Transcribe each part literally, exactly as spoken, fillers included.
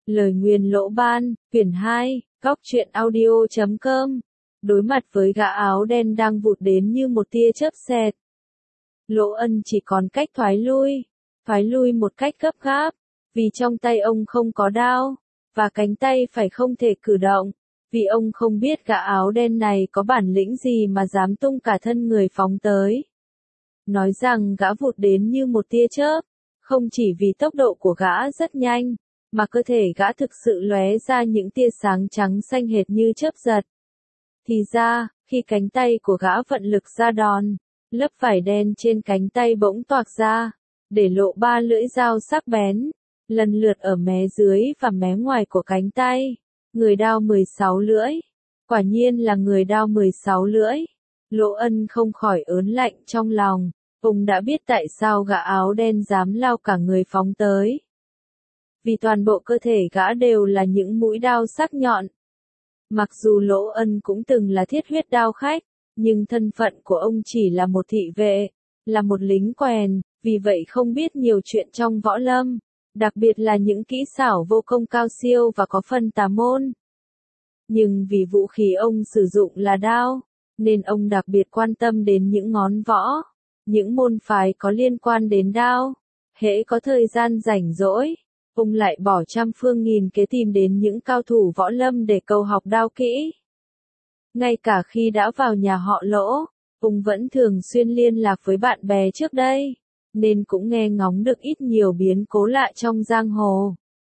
Lời nguyền lỗ ban, quyển hai, góc truyện audio chấm com. Đối mặt với gã áo đen đang vụt đến như một tia chớp xẹt. Lỗ Ân chỉ còn cách thoái lui, thoái lui một cách gấp gáp, vì trong tay ông không có đao, và cánh tay phải không thể cử động, vì ông không biết gã áo đen này có bản lĩnh gì mà dám tung cả thân người phóng tới. Nói rằng gã vụt đến như một tia chớp, không chỉ vì tốc độ của gã rất nhanh, mà cơ thể gã thực sự lóe ra những tia sáng trắng xanh hệt như chớp giật. Thì ra, khi cánh tay của gã vận lực ra đòn, lớp vải đen trên cánh tay bỗng toạc ra, để lộ ba lưỡi dao sắc bén, lần lượt ở mé dưới và mé ngoài của cánh tay. Người đao mười sáu lưỡi. Quả nhiên là người đao mười sáu lưỡi. Lỗ Ân không khỏi ớn lạnh trong lòng. Ông đã biết tại sao gã áo đen dám lao cả người phóng tới. Vì toàn bộ cơ thể gã đều là những mũi đao sắc nhọn. Mặc dù Lỗ Ân cũng từng là thiết huyết đao khách, nhưng thân phận của ông chỉ là một thị vệ, là một lính quèn, vì vậy không biết nhiều chuyện trong võ lâm, đặc biệt là những kỹ xảo vô công cao siêu và có phần tà môn. Nhưng vì vũ khí ông sử dụng là đao, nên ông đặc biệt quan tâm đến những ngón võ, những môn phái có liên quan đến đao. Hễ có thời gian rảnh rỗi, ông lại bỏ trăm phương nghìn kế tìm đến những cao thủ võ lâm để cầu học đao kỹ. Ngay cả khi đã vào nhà họ Lỗ, ông vẫn thường xuyên liên lạc với bạn bè trước đây, nên cũng nghe ngóng được ít nhiều biến cố lạ trong giang hồ.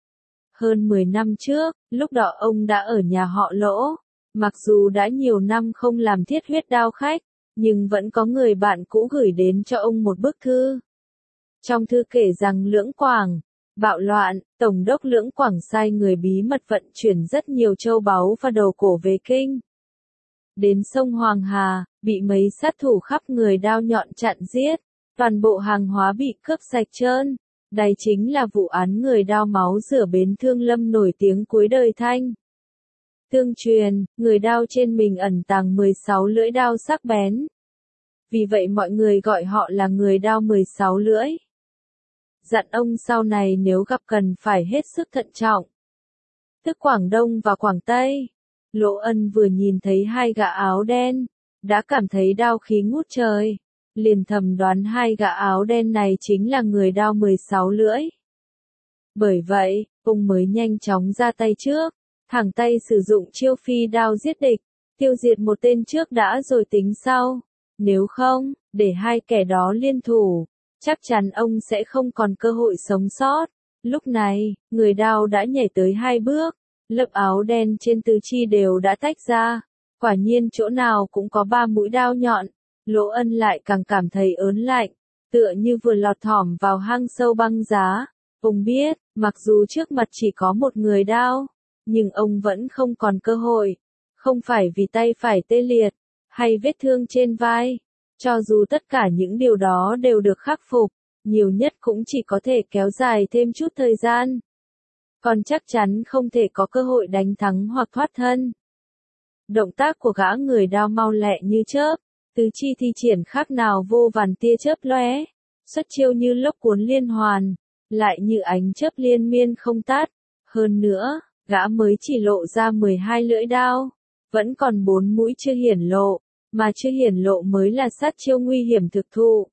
Hơn mười năm trước, lúc đó ông đã ở nhà họ Lỗ, mặc dù đã nhiều năm không làm thiết huyết đao khách, nhưng vẫn có người bạn cũ gửi đến cho ông một bức thư. Trong thư kể rằng Lưỡng Quảng, bạo loạn, Tổng đốc Lưỡng Quảng sai người bí mật vận chuyển rất nhiều châu báu và đồ cổ về kinh. Đến sông Hoàng Hà, bị mấy sát thủ khắp người đao nhọn chặn giết, toàn bộ hàng hóa bị cướp sạch trơn. Đây chính là vụ án người đao máu rửa bến Thương Lâm nổi tiếng cuối đời Thanh. Tương truyền, người đao trên mình ẩn tàng mười sáu lưỡi đao sắc bén. Vì vậy mọi người gọi họ là người đao mười sáu lưỡi. Dặn ông sau này nếu gặp cần phải hết sức thận trọng. Tức Quảng Đông và Quảng Tây. Lỗ Ân vừa nhìn thấy hai gã áo đen, đã cảm thấy đao khí ngút trời, liền thầm đoán hai gã áo đen này chính là người đao mười sáu lưỡi. Bởi vậy, ông mới nhanh chóng ra tay trước, thẳng tay sử dụng chiêu phi đao giết địch, tiêu diệt một tên trước đã rồi tính sau. Nếu không, để hai kẻ đó liên thủ, chắc chắn ông sẽ không còn cơ hội sống sót. Lúc này, người đao đã nhảy tới hai bước, lớp áo đen trên tứ chi đều đã tách ra. Quả nhiên chỗ nào cũng có ba mũi đao nhọn. Lỗ Ân lại càng cảm thấy ớn lạnh, tựa như vừa lọt thỏm vào hang sâu băng giá. Ông biết, mặc dù trước mặt chỉ có một người đao, nhưng ông vẫn không còn cơ hội. Không phải vì tay phải tê liệt, hay vết thương trên vai. Cho dù tất cả những điều đó đều được khắc phục, nhiều nhất cũng chỉ có thể kéo dài thêm chút thời gian. Còn chắc chắn không thể có cơ hội đánh thắng hoặc thoát thân. Động tác của gã người đao mau lẹ như chớp, tứ chi thi triển khác nào vô vàn tia chớp lóe, xuất chiêu như lốc cuốn liên hoàn, lại như ánh chớp liên miên không tắt. Hơn nữa, gã mới chỉ lộ ra mười hai lưỡi đao, vẫn còn bốn mũi chưa hiển lộ, mà chưa hiển lộ mới là sát chiêu nguy hiểm thực thụ.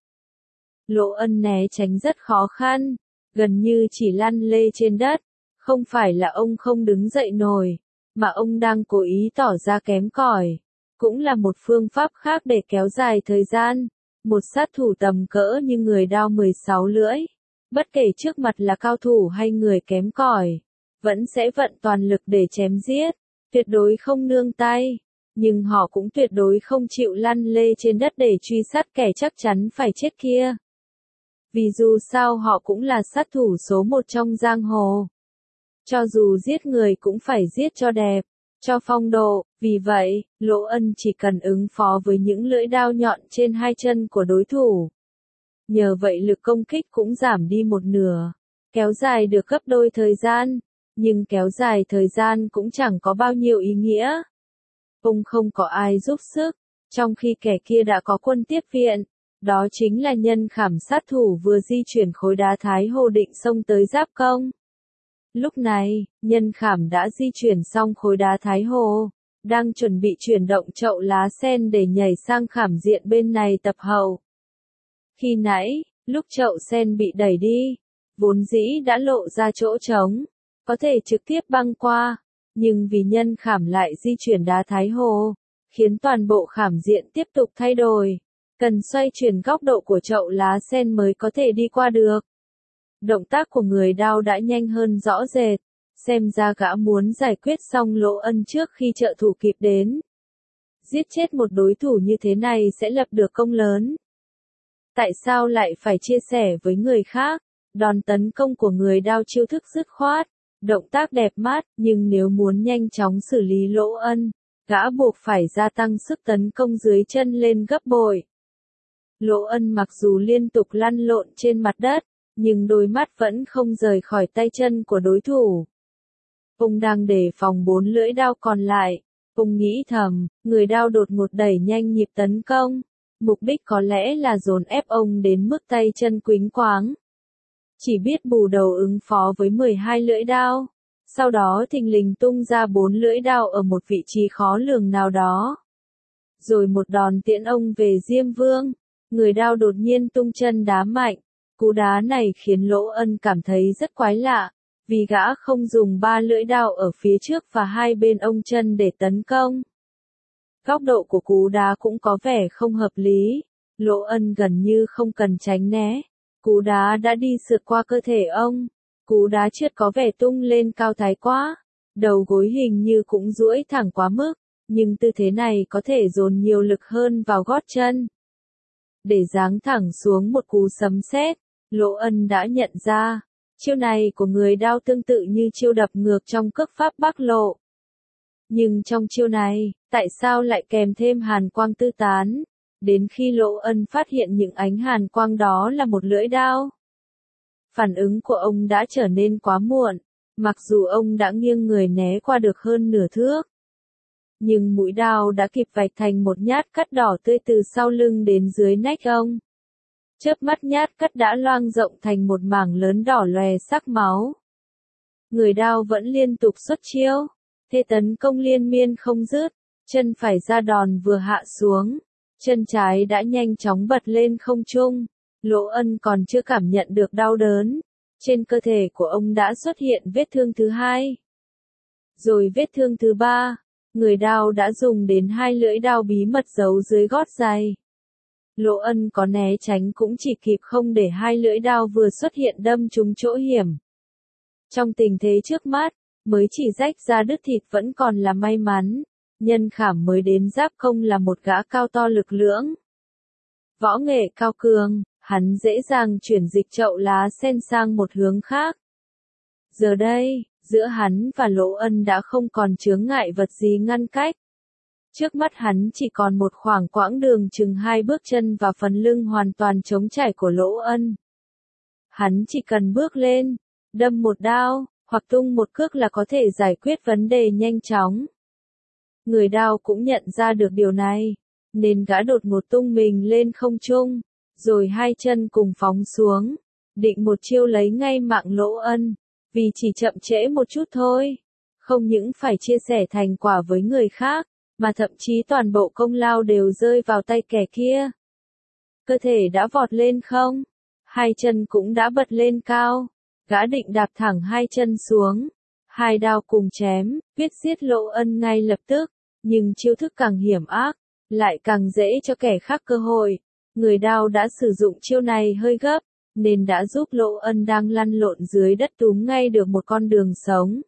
Lỗ Ân né tránh rất khó khăn, gần như chỉ lăn lê trên đất, không phải là ông không đứng dậy nổi, mà ông đang cố ý tỏ ra kém cỏi. Cũng là một phương pháp khác để kéo dài thời gian. Một sát thủ tầm cỡ như người đao mười sáu lưỡi, bất kể trước mặt là cao thủ hay người kém cỏi, vẫn sẽ vận toàn lực để chém giết, tuyệt đối không nương tay. Nhưng họ cũng tuyệt đối không chịu lăn lê trên đất để truy sát kẻ chắc chắn phải chết kia. Vì dù sao họ cũng là sát thủ số một trong giang hồ. Cho dù giết người cũng phải giết cho đẹp, cho phong độ. Vì vậy, Lỗ Ân chỉ cần ứng phó với những lưỡi đao nhọn trên hai chân của đối thủ. Nhờ vậy lực công kích cũng giảm đi một nửa, kéo dài được gấp đôi thời gian. Nhưng kéo dài thời gian cũng chẳng có bao nhiêu ý nghĩa. Ông không có ai giúp sức, trong khi kẻ kia đã có quân tiếp viện. Đó chính là Nhân Khảm sát thủ vừa di chuyển khối đá Thái Hồ định xông tới giáp công. Lúc này, Nhân Khảm đã di chuyển xong khối đá Thái Hồ, đang chuẩn bị chuyển động chậu lá sen để nhảy sang khảm diện bên này tập hậu. Khi nãy, lúc chậu sen bị đẩy đi, vốn dĩ đã lộ ra chỗ trống, có thể trực tiếp băng qua, nhưng vì Nhân Khảm lại di chuyển đá Thái Hồ, khiến toàn bộ khảm diện tiếp tục thay đổi, cần xoay chuyển góc độ của chậu lá sen mới có thể đi qua được. Động tác của người đao đã nhanh hơn rõ rệt, xem ra gã muốn giải quyết xong Lỗ Ân trước khi trợ thủ kịp đến. Giết chết một đối thủ như thế này sẽ lập được công lớn. Tại sao lại phải chia sẻ với người khác? Đòn tấn công của người đao chiêu thức dứt khoát, động tác đẹp mắt, nhưng nếu muốn nhanh chóng xử lý Lỗ Ân, gã buộc phải gia tăng sức tấn công dưới chân lên gấp bội. Lỗ Ân mặc dù liên tục lăn lộn trên mặt đất, nhưng đôi mắt vẫn không rời khỏi tay chân của đối thủ. Ông đang đề phòng bốn lưỡi đao còn lại, ông nghĩ thầm, người đao đột ngột đẩy nhanh nhịp tấn công, mục đích có lẽ là dồn ép ông đến mức tay chân quĩnh quáng. Chỉ biết bù đầu ứng phó với mười hai lưỡi đao, sau đó thình lình tung ra bốn lưỡi đao ở một vị trí khó lường nào đó. Rồi một đòn tiễn ông về Diêm Vương, người đao đột nhiên tung chân đá mạnh. Cú đá này khiến Lỗ Ân cảm thấy rất quái lạ, vì gã không dùng ba lưỡi đao ở phía trước và hai bên ông chân để tấn công. Góc độ của cú đá cũng có vẻ không hợp lý, Lỗ Ân gần như không cần tránh né. Cú đá đã đi sượt qua cơ thể ông, cú đá trượt có vẻ tung lên cao thái quá, đầu gối hình như cũng duỗi thẳng quá mức, nhưng tư thế này có thể dồn nhiều lực hơn vào gót chân. Để giáng thẳng xuống một cú sấm sét, Lỗ Ân đã nhận ra, chiêu này của người đao tương tự như chiêu đập ngược trong cước pháp Bắc Lộ. Nhưng trong chiêu này, tại sao lại kèm thêm hàn quang tư tán? Đến khi Lỗ Ân phát hiện những ánh hàn quang đó là một lưỡi đao. Phản ứng của ông đã trở nên quá muộn, mặc dù ông đã nghiêng người né qua được hơn nửa thước. Nhưng mũi đao đã kịp vạch thành một nhát cắt đỏ tươi từ sau lưng đến dưới nách ông. Chớp mắt nhát cắt đã loang rộng thành một mảng lớn đỏ lòe sắc máu. Người đao vẫn liên tục xuất chiêu, thế tấn công liên miên không dứt, chân phải ra đòn vừa hạ xuống, chân trái đã nhanh chóng bật lên không trung. Lỗ Ân còn chưa cảm nhận được đau đớn, trên cơ thể của ông đã xuất hiện vết thương thứ hai. Rồi vết thương thứ ba, người đao đã dùng đến hai lưỡi đao bí mật giấu dưới gót giày. Lỗ Ân có né tránh cũng chỉ kịp không để hai lưỡi đao vừa xuất hiện đâm trúng chỗ hiểm. Trong tình thế trước mắt, mới chỉ rách ra đứt thịt vẫn còn là may mắn, Nhân Khảm mới đến giáp công là một gã cao to lực lưỡng. Võ nghệ cao cường, hắn dễ dàng chuyển dịch chậu lá sen sang một hướng khác. Giờ đây, giữa hắn và Lỗ Ân đã không còn chướng ngại vật gì ngăn cách. Trước mắt hắn chỉ còn một khoảng quãng đường chừng hai bước chân và phần lưng hoàn toàn trống trải của Lỗ Ân. Hắn chỉ cần bước lên, đâm một đao, hoặc tung một cước là có thể giải quyết vấn đề nhanh chóng. Người đao cũng nhận ra được điều này, nên gã đột ngột tung mình lên không trung, rồi hai chân cùng phóng xuống, định một chiêu lấy ngay mạng Lỗ Ân, vì chỉ chậm trễ một chút thôi, không những phải chia sẻ thành quả với người khác, mà thậm chí toàn bộ công lao đều rơi vào tay kẻ kia. Cơ thể đã vọt lên không, hai chân cũng đã bật lên cao, gã định đạp thẳng hai chân xuống, hai đao cùng chém, quyết giết Lỗ Ân ngay lập tức, nhưng chiêu thức càng hiểm ác, lại càng dễ cho kẻ khác cơ hội. Người đao đã sử dụng chiêu này hơi gấp, nên đã giúp Lỗ Ân đang lăn lộn dưới đất túm ngay được một con đường sống.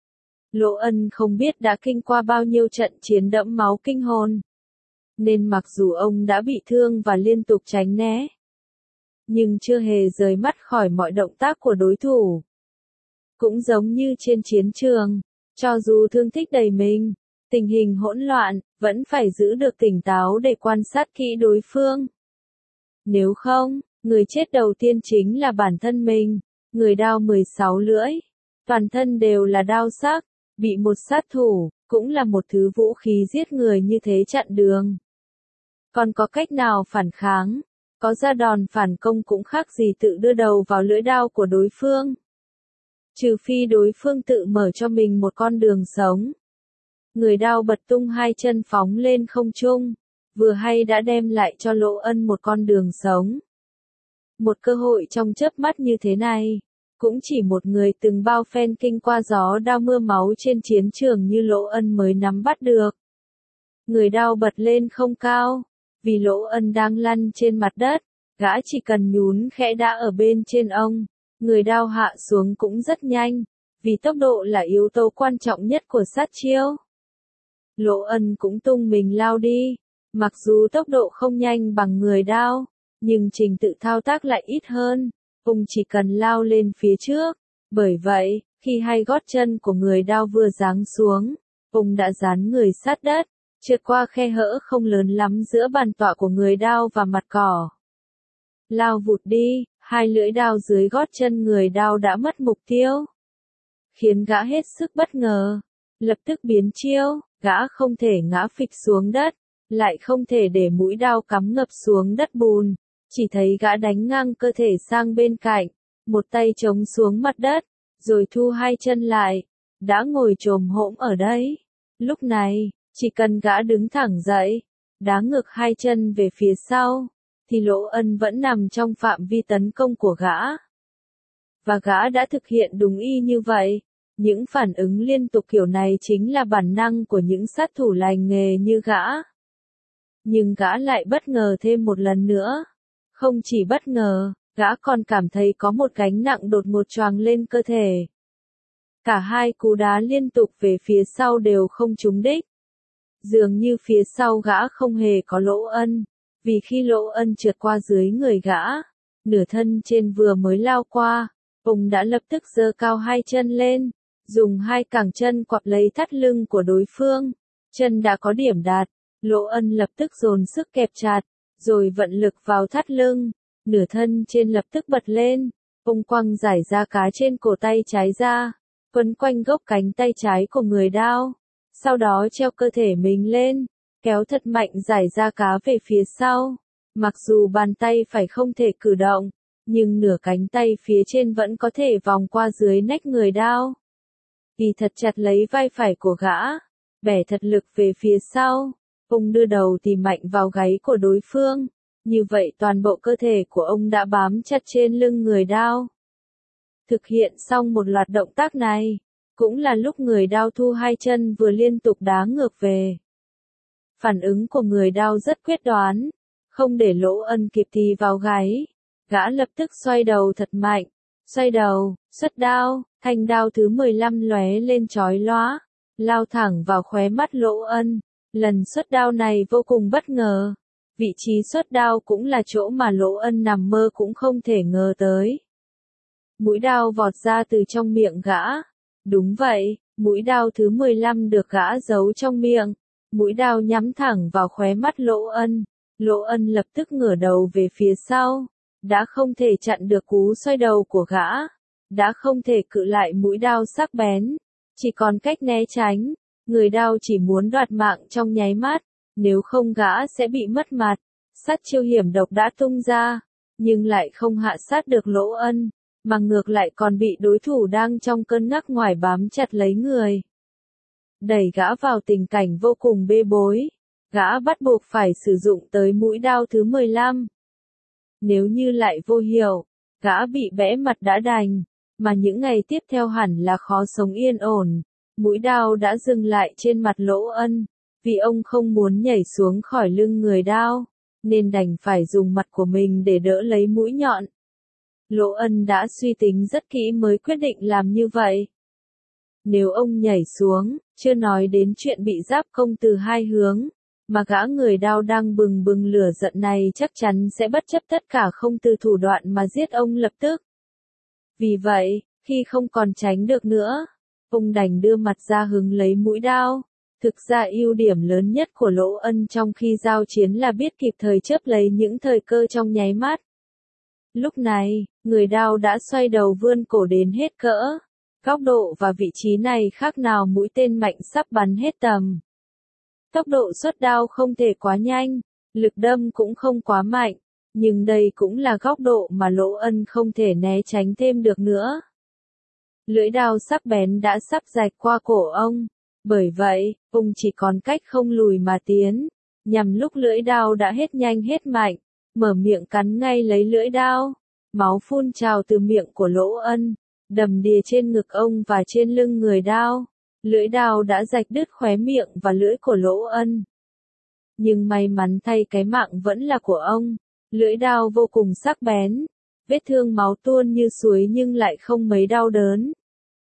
Lỗ Ân không biết đã kinh qua bao nhiêu trận chiến đẫm máu kinh hồn, nên mặc dù ông đã bị thương và liên tục tránh né, nhưng chưa hề rời mắt khỏi mọi động tác của đối thủ. Cũng giống như trên chiến trường, cho dù thương tích đầy mình, tình hình hỗn loạn, vẫn phải giữ được tỉnh táo để quan sát kỹ đối phương. Nếu không, người chết đầu tiên chính là bản thân mình. Người đao mười sáu lưỡi, toàn thân đều là đao sắc, bị một sát thủ, cũng là một thứ vũ khí giết người như thế chặn đường. Còn có cách nào phản kháng? Có ra đòn phản công cũng khác gì tự đưa đầu vào lưỡi đao của đối phương. Trừ phi đối phương tự mở cho mình một con đường sống. Người đao bật tung hai chân phóng lên không trung, vừa hay đã đem lại cho Lỗ Ân một con đường sống. Một cơ hội trong chớp mắt như thế này, cũng chỉ một người từng bao phen kinh qua gió đao mưa máu trên chiến trường như Lỗ Ân mới nắm bắt được. Người đao bật lên không cao, vì Lỗ Ân đang lăn trên mặt đất, gã chỉ cần nhún khẽ đã ở bên trên ông. Người đao hạ xuống cũng rất nhanh, vì tốc độ là yếu tố quan trọng nhất của sát chiêu. Lỗ Ân cũng tung mình lao đi, mặc dù tốc độ không nhanh bằng người đao, nhưng trình tự thao tác lại ít hơn, ông chỉ cần lao lên phía trước. Bởi vậy, khi hai gót chân của người đao vừa giáng xuống, ông đã dán người sát đất, trượt qua khe hở không lớn lắm giữa bàn tọa của người đao và mặt cỏ. Lao vụt đi, hai lưỡi đao dưới gót chân người đao đã mất mục tiêu, khiến gã hết sức bất ngờ, lập tức biến chiêu, gã không thể ngã phịch xuống đất, lại không thể để mũi đao cắm ngập xuống đất bùn, chỉ thấy gã đánh ngang cơ thể sang bên cạnh, một tay chống xuống mặt đất, rồi thu hai chân lại, đã ngồi chồm hổm ở đấy. Lúc này, chỉ cần gã đứng thẳng dậy, đá ngược hai chân về phía sau, thì Lỗ Ân vẫn nằm trong phạm vi tấn công của gã. Và gã đã thực hiện đúng y như vậy. Những phản ứng liên tục kiểu này chính là bản năng của những sát thủ lành nghề như gã. Nhưng gã lại bất ngờ thêm một lần nữa. Không chỉ bất ngờ, gã còn cảm thấy có một gánh nặng đột ngột choàng lên cơ thể. Cả hai cú đá liên tục về phía sau đều không trúng đích. Dường như phía sau gã không hề có Lỗ Ân, vì khi Lỗ Ân trượt qua dưới người gã, nửa thân trên vừa mới lao qua, ông đã lập tức giơ cao hai chân lên, dùng hai cẳng chân quặp lấy thắt lưng của đối phương. Chân đã có điểm đạt, Lỗ Ân lập tức dồn sức kẹp chặt, rồi vận lực vào thắt lưng, nửa thân trên lập tức bật lên, ông quăng giải ra cá trên cổ tay trái ra, quấn quanh gốc cánh tay trái của người đao, sau đó treo cơ thể mình lên, kéo thật mạnh giải ra cá về phía sau. Mặc dù bàn tay phải không thể cử động, nhưng nửa cánh tay phía trên vẫn có thể vòng qua dưới nách người đao. Vì thật chặt lấy vai phải của gã, bẻ thật lực về phía sau, ông đưa đầu thì mạnh vào gáy của đối phương, như vậy toàn bộ cơ thể của ông đã bám chặt trên lưng người đao. Thực hiện xong một loạt động tác này, cũng là lúc người đao thu hai chân vừa liên tục đá ngược về. Phản ứng của người đao rất quyết đoán, không để Lỗ Ân kịp thì vào gáy, gã lập tức xoay đầu thật mạnh, xoay đầu, xuất đao, thanh đao thứ mười lăm lóe lên chói lóa, lao thẳng vào khóe mắt Lỗ Ân. Lần xuất đao này vô cùng bất ngờ, vị trí xuất đao cũng là chỗ mà Lỗ Ân nằm mơ cũng không thể ngờ tới. Mũi đao vọt ra từ trong miệng gã. Đúng vậy, mũi đao thứ mười lăm được gã giấu trong miệng. Mũi đao nhắm thẳng vào khóe mắt Lỗ Ân. Lỗ Ân lập tức ngửa đầu về phía sau, đã không thể chặn được cú xoay đầu của gã, đã không thể cự lại mũi đao sắc bén, chỉ còn cách né tránh. Người đao chỉ muốn đoạt mạng trong nháy mắt, nếu không gã sẽ bị mất mặt. Sát chiêu hiểm độc đã tung ra, nhưng lại không hạ sát được Lỗ Ân, mà ngược lại còn bị đối thủ đang trong cơn ngắc ngoài bám chặt lấy người. Đẩy gã vào tình cảnh vô cùng bê bối, gã bắt buộc phải sử dụng tới mũi đao thứ mười lăm. Nếu như lại vô hiệu, gã bị bẽ mặt đã đành, mà những ngày tiếp theo hẳn là khó sống yên ổn. Mũi đao đã dừng lại trên mặt Lỗ Ân, vì ông không muốn nhảy xuống khỏi lưng người đao, nên đành phải dùng mặt của mình để đỡ lấy mũi nhọn. Lỗ Ân đã suy tính rất kỹ mới quyết định làm như vậy. Nếu ông nhảy xuống, chưa nói đến chuyện bị giáp công từ hai hướng, mà gã người đao đang bừng bừng lửa giận này chắc chắn sẽ bất chấp tất cả không từ thủ đoạn mà giết ông lập tức. Vì vậy, khi không còn tránh được nữa, ông đành đưa mặt ra hứng lấy mũi đao. Thực ra ưu điểm lớn nhất của Lỗ Ân trong khi giao chiến là biết kịp thời chớp lấy những thời cơ trong nháy mắt. Lúc này, người đao đã xoay đầu vươn cổ đến hết cỡ. Góc độ và vị trí này khác nào mũi tên mạnh sắp bắn hết tầm. Tốc độ xuất đao không thể quá nhanh, lực đâm cũng không quá mạnh, nhưng đây cũng là góc độ mà Lỗ Ân không thể né tránh thêm được nữa. Lưỡi đao sắc bén đã sắp rạch qua cổ ông. Bởi vậy, ông chỉ còn cách không lùi mà tiến. Nhằm lúc lưỡi đao đã hết nhanh hết mạnh, mở miệng cắn ngay lấy lưỡi đao. Máu phun trào từ miệng của Lỗ Ân, đầm đìa trên ngực ông và trên lưng người đao. Lưỡi đao đã rạch đứt khóe miệng và lưỡi của Lỗ Ân. Nhưng may mắn thay cái mạng vẫn là của ông. Lưỡi đao vô cùng sắc bén. Vết thương máu tuôn như suối nhưng lại không mấy đau đớn.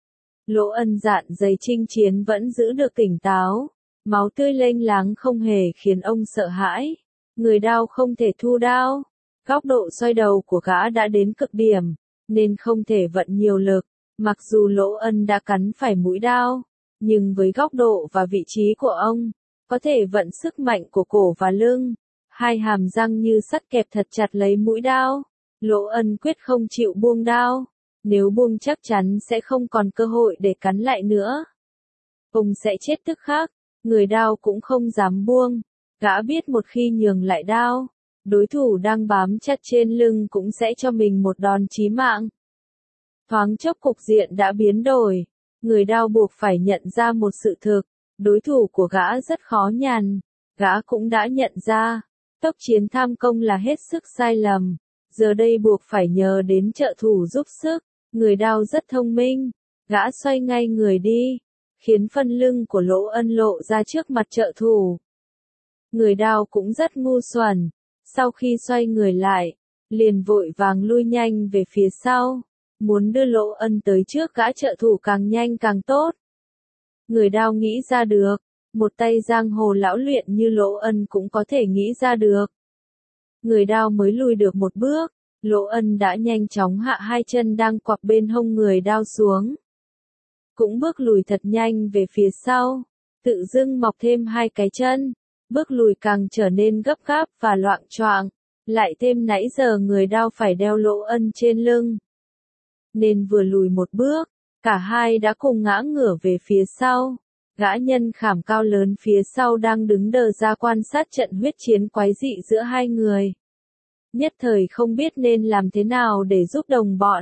Lỗ Ân dạn dày chinh chiến vẫn giữ được tỉnh táo. Máu tươi lênh láng không hề khiến ông sợ hãi. Người đao không thể thu đao. Góc độ xoay đầu của gã đã đến cực điểm, nên không thể vận nhiều lực. Mặc dù Lỗ Ân đã cắn phải mũi đao, nhưng với góc độ và vị trí của ông, có thể vận sức mạnh của cổ và lưng. Hai hàm răng như sắt kẹp thật chặt lấy mũi đao. Lỗ Ân quyết không chịu buông đao. Nếu buông chắc chắn sẽ không còn cơ hội để cắn lại nữa. Ông sẽ chết tức khắc. Người đao cũng không dám buông. Gã biết một khi nhường lại đao, đối thủ đang bám chặt trên lưng cũng sẽ cho mình một đòn chí mạng. Thoáng chốc cục diện đã biến đổi. Người đao buộc phải nhận ra một sự thực. Đối thủ của gã rất khó nhằn. Gã cũng đã nhận ra. Tốc chiến tham công là hết sức sai lầm. Giờ đây buộc phải nhờ đến trợ thủ giúp sức. Người đao rất thông minh. Gã xoay ngay người đi, khiến phần lưng của Lỗ Ân lộ ra trước mặt trợ thủ. Người đao cũng rất ngu xuẩn. Sau khi xoay người lại, liền vội vàng lui nhanh về phía sau. Muốn đưa Lỗ Ân tới trước gã trợ thủ càng nhanh càng tốt. Người đao nghĩ ra được. Một tay giang hồ lão luyện như Lỗ Ân cũng có thể nghĩ ra được. Người đao mới lùi được một bước. Lỗ Ân đã nhanh chóng hạ hai chân đang quặp bên hông người đao xuống. Cũng bước lùi thật nhanh về phía sau. Tự dưng mọc thêm hai cái chân. Bước lùi càng trở nên gấp gáp và loạng choạng. Lại thêm nãy giờ người đao phải đeo Lỗ Ân trên lưng. Nên vừa lùi một bước, cả hai đã cùng ngã ngửa về phía sau. Gã nhân khảm cao lớn phía sau đang đứng đờ ra quan sát trận huyết chiến quái dị giữa hai người. Nhất thời không biết nên làm thế nào để giúp đồng bọn.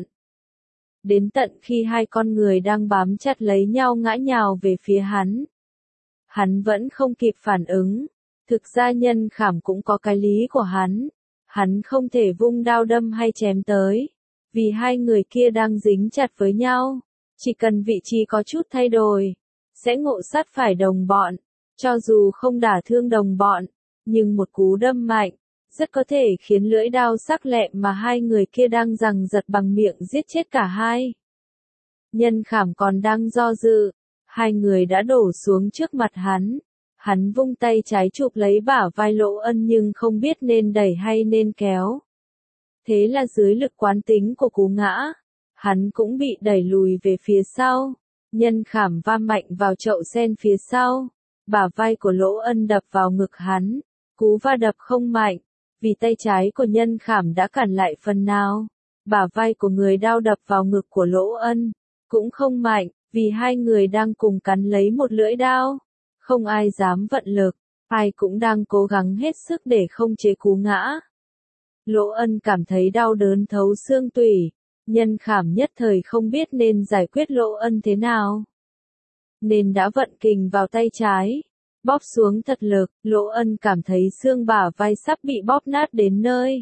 Đến tận khi hai con người đang bám chặt lấy nhau ngã nhào về phía hắn. Hắn vẫn không kịp phản ứng. Thực ra nhân khảm cũng có cái lý của hắn. Hắn không thể vung đao đâm hay chém tới. Vì hai người kia đang dính chặt với nhau. Chỉ cần vị trí có chút thay đổi, sẽ ngộ sát phải đồng bọn. Cho dù không đả thương đồng bọn, nhưng một cú đâm mạnh, rất có thể khiến lưỡi đao sắc lẹm mà hai người kia đang giằng giật bằng miệng giết chết cả hai. Nhân khảm còn đang do dự, hai người đã đổ xuống trước mặt hắn. Hắn vung tay trái chụp lấy bả vai Lỗ Ân nhưng không biết nên đẩy hay nên kéo. Thế là dưới lực quán tính của cú ngã, hắn cũng bị đẩy lùi về phía sau. Nhân khảm va mạnh vào chậu sen phía sau. Bả vai của Lỗ Ân đập vào ngực hắn. Cú va đập không mạnh, vì tay trái của nhân khảm đã cản lại phần nào. Bả vai của người đao đập vào ngực của Lỗ Ân, cũng không mạnh, vì hai người đang cùng cắn lấy một lưỡi đao. Không ai dám vận lực, ai cũng đang cố gắng hết sức để không chế cú ngã. Lỗ Ân cảm thấy đau đớn thấu xương tủy. Nhân khảm nhất thời không biết nên giải quyết Lỗ Ân thế nào. Nên đã vận kình vào tay trái. Bóp xuống thật lực, Lỗ Ân cảm thấy xương bả vai sắp bị bóp nát đến nơi.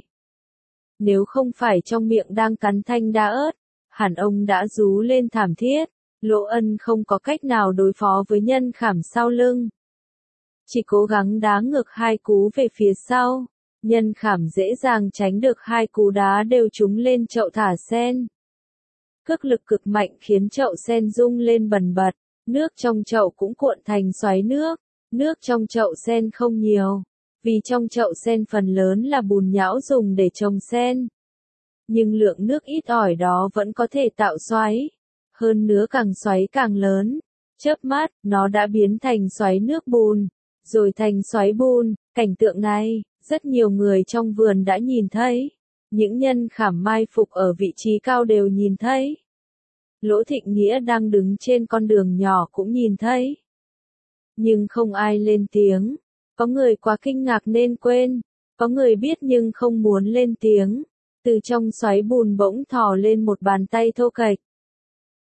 Nếu không phải trong miệng đang cắn thanh đa ớt, hẳn ông đã rú lên thảm thiết. Lỗ Ân không có cách nào đối phó với nhân khảm sau lưng. Chỉ cố gắng đá ngược hai cú về phía sau. Nhân khảm dễ dàng tránh được hai cú đá đều trúng lên chậu thả sen. Cước lực cực mạnh khiến chậu sen rung lên bần bật. Nước trong chậu cũng cuộn thành xoáy nước. Nước trong chậu sen không nhiều, vì trong chậu sen phần lớn là bùn nhão dùng để trồng sen. Nhưng lượng nước ít ỏi đó vẫn có thể tạo xoáy. Hơn nữa càng xoáy càng lớn. Chớp mắt, nó đã biến thành xoáy nước bùn, rồi thành xoáy bùn. Cảnh tượng này, rất nhiều người trong vườn đã nhìn thấy. Những nhân khảm mai phục ở vị trí cao đều nhìn thấy. Lỗ Thịnh Nghĩa đang đứng trên con đường nhỏ cũng nhìn thấy. Nhưng không ai lên tiếng. Có người quá kinh ngạc nên quên. Có người biết nhưng không muốn lên tiếng. Từ trong xoáy bùn bỗng thò lên một bàn tay thô kệch.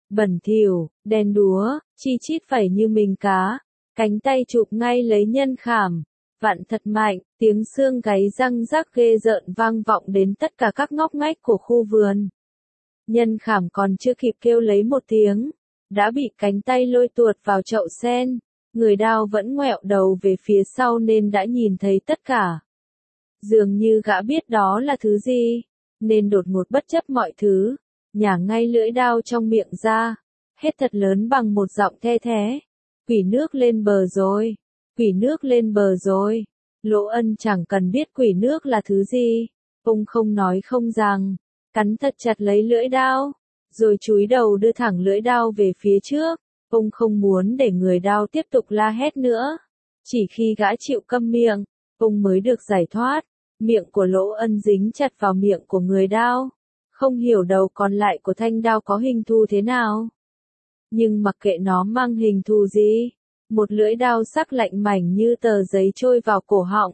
bẩn thỉu, đen đúa, chi chít vảy như mình cá, cánh tay chụp ngay lấy Nhân Khảm, vặn thật mạnh, tiếng xương gáy răng rắc ghê rợn vang vọng đến tất cả các ngóc ngách của khu vườn. Nhân Khảm còn chưa kịp kêu lấy một tiếng, đã bị cánh tay lôi tuột vào chậu sen, người đao vẫn ngoẹo đầu về phía sau nên đã nhìn thấy tất cả. Dường như gã biết đó là thứ gì, nên đột ngột bất chấp mọi thứ, nhả ngay lưỡi đao trong miệng ra, hét thật lớn bằng một giọng the thé. Quỷ nước lên bờ rồi, quỷ nước lên bờ rồi. Lỗ Ân chẳng cần biết quỷ nước là thứ gì, ông không nói không rằng, cắn thật chặt lấy lưỡi đao, rồi chúi đầu đưa thẳng lưỡi đao về phía trước. Ông không muốn để người đao tiếp tục la hét nữa. Chỉ khi gã chịu câm miệng, ông mới được giải thoát. Miệng của Lỗ Ân dính chặt vào miệng của người đao. Không hiểu đầu còn lại của thanh đao có hình thù thế nào. Nhưng mặc kệ nó mang hình thù gì, một lưỡi đao sắc lạnh mảnh như tờ giấy trôi vào cổ họng.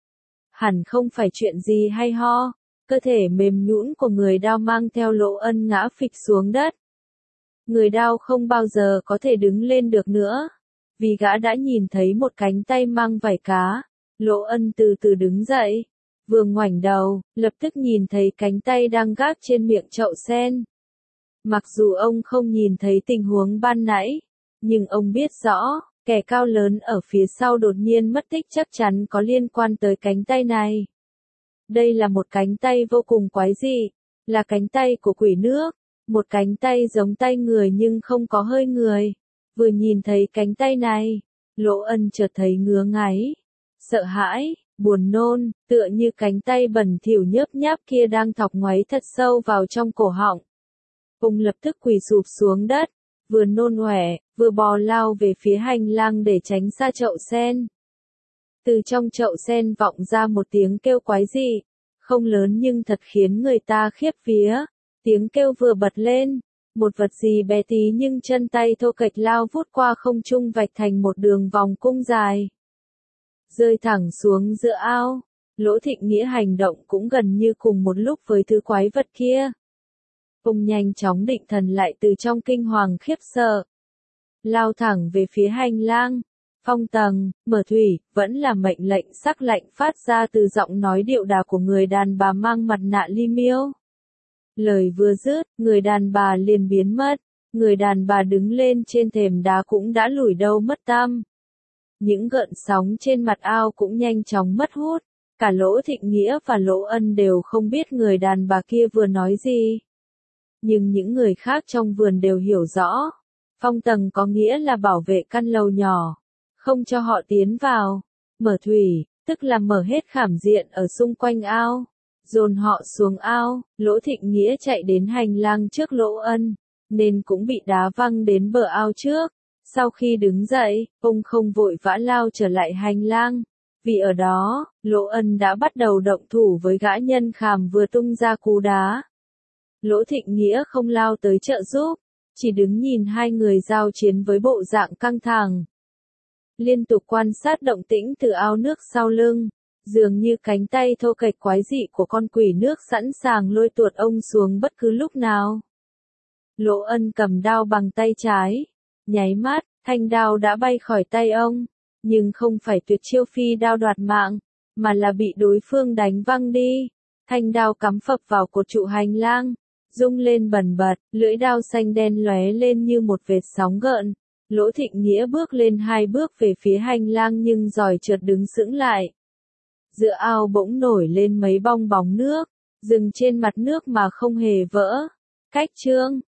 Hẳn không phải chuyện gì hay ho, cơ thể mềm nhũn của người đao mang theo Lỗ Ân ngã phịch xuống đất. Người đao không bao giờ có thể đứng lên được nữa, vì gã đã nhìn thấy một cánh tay mang vảy cá. Lỗ Ân từ từ đứng dậy, vừa ngoảnh đầu, lập tức nhìn thấy cánh tay đang gác trên miệng chậu sen. Mặc dù ông không nhìn thấy tình huống ban nãy, nhưng ông biết rõ, kẻ cao lớn ở phía sau đột nhiên mất tích chắc chắn có liên quan tới cánh tay này. Đây là một cánh tay vô cùng quái dị, là cánh tay của quỷ nước, một cánh tay giống tay người nhưng không có hơi người. Vừa nhìn thấy cánh tay này, Lỗ Ân chợt thấy ngứa ngáy, sợ hãi, buồn nôn, tựa như cánh tay bẩn thỉu nhớp nháp kia đang thọc ngoáy thật sâu vào trong cổ họng. Ông lập tức quỳ sụp xuống đất, vừa nôn ọe, vừa bò lao về phía hành lang để tránh xa chậu sen. Từ trong chậu sen vọng ra một tiếng kêu quái dị, không lớn nhưng thật khiến người ta khiếp vía. Tiếng kêu vừa bật lên, một vật gì bé tí nhưng chân tay thô kệch lao vút qua không trung vạch thành một đường vòng cung dài. Rơi thẳng xuống giữa ao, Lỗ Thịnh Nghĩa hành động cũng gần như cùng một lúc với thứ quái vật kia. Ông nhanh chóng định thần lại từ trong kinh hoàng khiếp sợ. Lao thẳng về phía hành lang, phong tầng, mở thủy, vẫn là mệnh lệnh sắc lạnh phát ra từ giọng nói điệu đà của người đàn bà mang mặt nạ li miêu. Lời vừa dứt, người đàn bà liền biến mất, người đàn bà đứng lên trên thềm đá cũng đã lủi đâu mất tăm. Những gợn sóng trên mặt ao cũng nhanh chóng mất hút, cả Lỗ Thịnh Nghĩa và Lỗ Ân đều không biết người đàn bà kia vừa nói gì. Nhưng những người khác trong vườn đều hiểu rõ, phong tầng có nghĩa là bảo vệ căn lầu nhỏ, không cho họ tiến vào. Mở thủy, tức là mở hết khảm diện ở xung quanh ao, dồn họ xuống ao. Lỗ Thịnh Nghĩa chạy đến hành lang trước Lỗ Ân, nên cũng bị đá văng đến bờ ao trước. Sau khi đứng dậy, ông không vội vã lao trở lại hành lang, vì ở đó, Lỗ Ân đã bắt đầu động thủ với gã Nhân Khảm vừa tung ra cú đá. Lỗ Thịnh Nghĩa không lao tới trợ giúp, chỉ đứng nhìn hai người giao chiến với bộ dạng căng thẳng. Liên tục quan sát động tĩnh từ ao nước sau lưng, dường như cánh tay thô kệch quái dị của con quỷ nước sẵn sàng lôi tuột ông xuống bất cứ lúc nào. Lỗ Ân cầm đao bằng tay trái, nháy mắt, thanh đao đã bay khỏi tay ông, nhưng không phải tuyệt chiêu phi đao đoạt mạng, mà là bị đối phương đánh văng đi. Thanh đao cắm phập vào cột trụ hành lang, rung lên bần bật, lưỡi đao xanh đen lóe lên như một vệt sóng gợn. Lỗ Thịnh Nghĩa bước lên hai bước về phía hành lang nhưng giỏi trượt đứng sững lại. Giữa ao bỗng nổi lên mấy bong bóng nước, dừng trên mặt nước mà không hề vỡ. Cách chương